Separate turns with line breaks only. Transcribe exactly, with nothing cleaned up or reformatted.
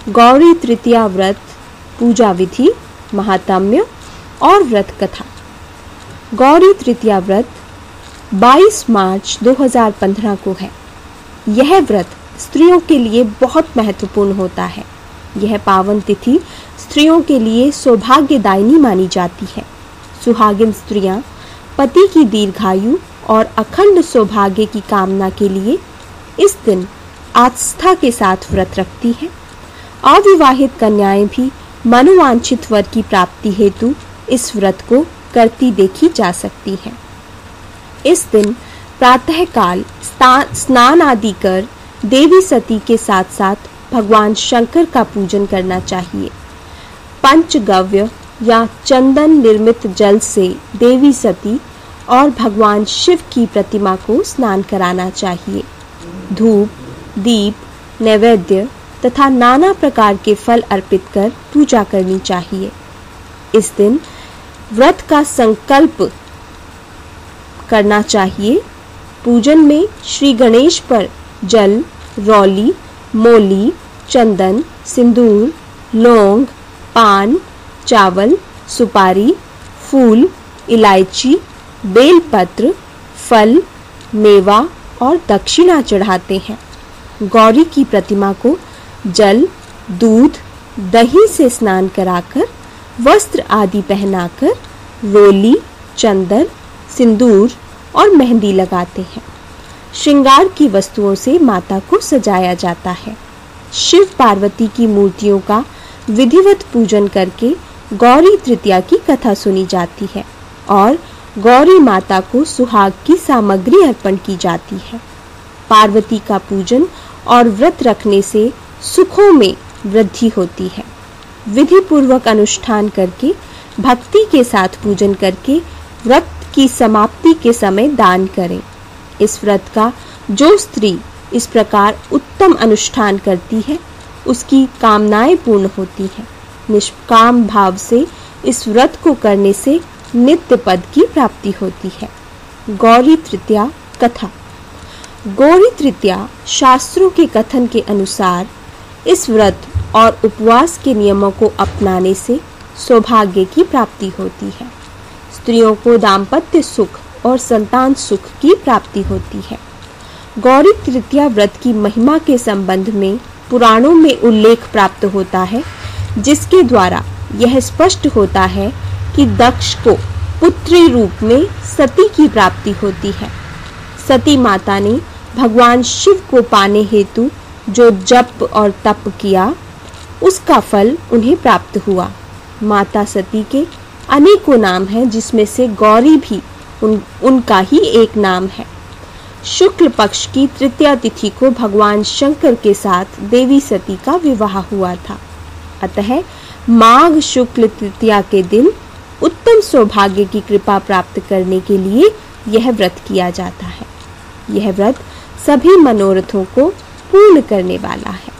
गौरी तृतीया व्रत, पूजा विधि, महात्म्य और व्रत कथा। गौरी तृतीया व्रत बाईस मार्च दो हज़ार पंद्रह को है। यह व्रत स्त्रियों के लिए बहुत महत्वपूर्ण होता है। यह पावन तिथि स्त्रियों के लिए सौभाग्यदायिनी मानी जाती है। सुहागिन स्त्रियां पति की दीर्घायु और अखंड सौभाग्य की कामना के लिए इस दिन आस्था के साथ व्रत रखती हैं। अविवाहित कन्याएं भी मनोवांछित वर की प्राप्ति हेतु इस व्रत को करती देखी जा सकती हैं। इस दिन प्रातः काल स्नान आदि कर देवी सती के साथ साथ भगवान शंकर का पूजन करना चाहिए। पंचगव्य या चंदन निर्मित जल से देवी सती और भगवान शिव की प्रतिमा को स्नान कराना चाहिए। धूप, दीप, नैवेद्य तथा नाना प्रकार के फल अर्पित कर पूजा करनी चाहिए। इस दिन व्रत का संकल्प करना चाहिए। पूजन में श्री गणेश पर जल, रौली, मोली, चंदन, सिंदूर, लौंग, पान, चावल, सुपारी, फूल, इलायची, बेलपत्र, फल, मेवा और दक्षिणा चढ़ाते हैं। गौरी की प्रतिमा को जल, दूध, दही से स्नान कराकर, वस्त्र आदि पहनाकर, रोली, चंदन, सिंदूर और मेहंदी लगाते हैं। श्रृंगार की वस्तुओं से माता को सजाया जाता है। शिव पार्वती की मूर्तियों का विधिवत पूजन करके गौरी तृतीया की कथा सुनी जाती है और गौरी माता को सुहाग की सामग्री अर्पण की जाती है। पार्वती का पूजन और व्रत रखने से सुखों में वृद्धि होती है। विधि पूर्वक अनुष्ठान करके, भक्ति के साथ पूजन करके व्रत की समाप्ति के समय दान करें। इस व्रत का जो स्त्री इस प्रकार उत्तम अनुष्ठान करती है, उसकी कामनाएं पूर्ण होती हैं। निष्काम भाव से इस व्रत को करने से नित्य पद की प्राप्ति होती है। गौरी तृतीया कथा। गौरी तृतीया शास्त्रों के कथन के अनुसार इस व्रत और उपवास के नियमों को अपनाने से सौभाग्य की प्राप्ति होती है। स्त्रियों को दाम्पत्य सुख और संतान सुख की प्राप्ति होती है। गौरी तृतीया व्रत की महिमा के संबंध में पुराणों में उल्लेख प्राप्त होता है, जिसके द्वारा यह स्पष्ट होता है कि दक्ष को पुत्री रूप में सती की प्राप्ति होती है। सती माता ने भगवान शिव को पाने हेतु जो जप और तप किया, उसका फल उन्हें प्राप्त हुआ। माता सती के अनेकों नाम हैं, जिसमें से गौरी भी उन, उनका ही एक नाम है। शुक्ल पक्ष की तृतीया तिथि को भगवान शंकर के साथ देवी सती का विवाह हुआ था। अतः माघ शुक्ल तृतीया के दिन उत्तम सौभाग्य की कृपा प्राप्त करने के लिए यह व्रत किया जाता है। यह व्रत सभी मनोरथों को पूर्ण करने वाला है।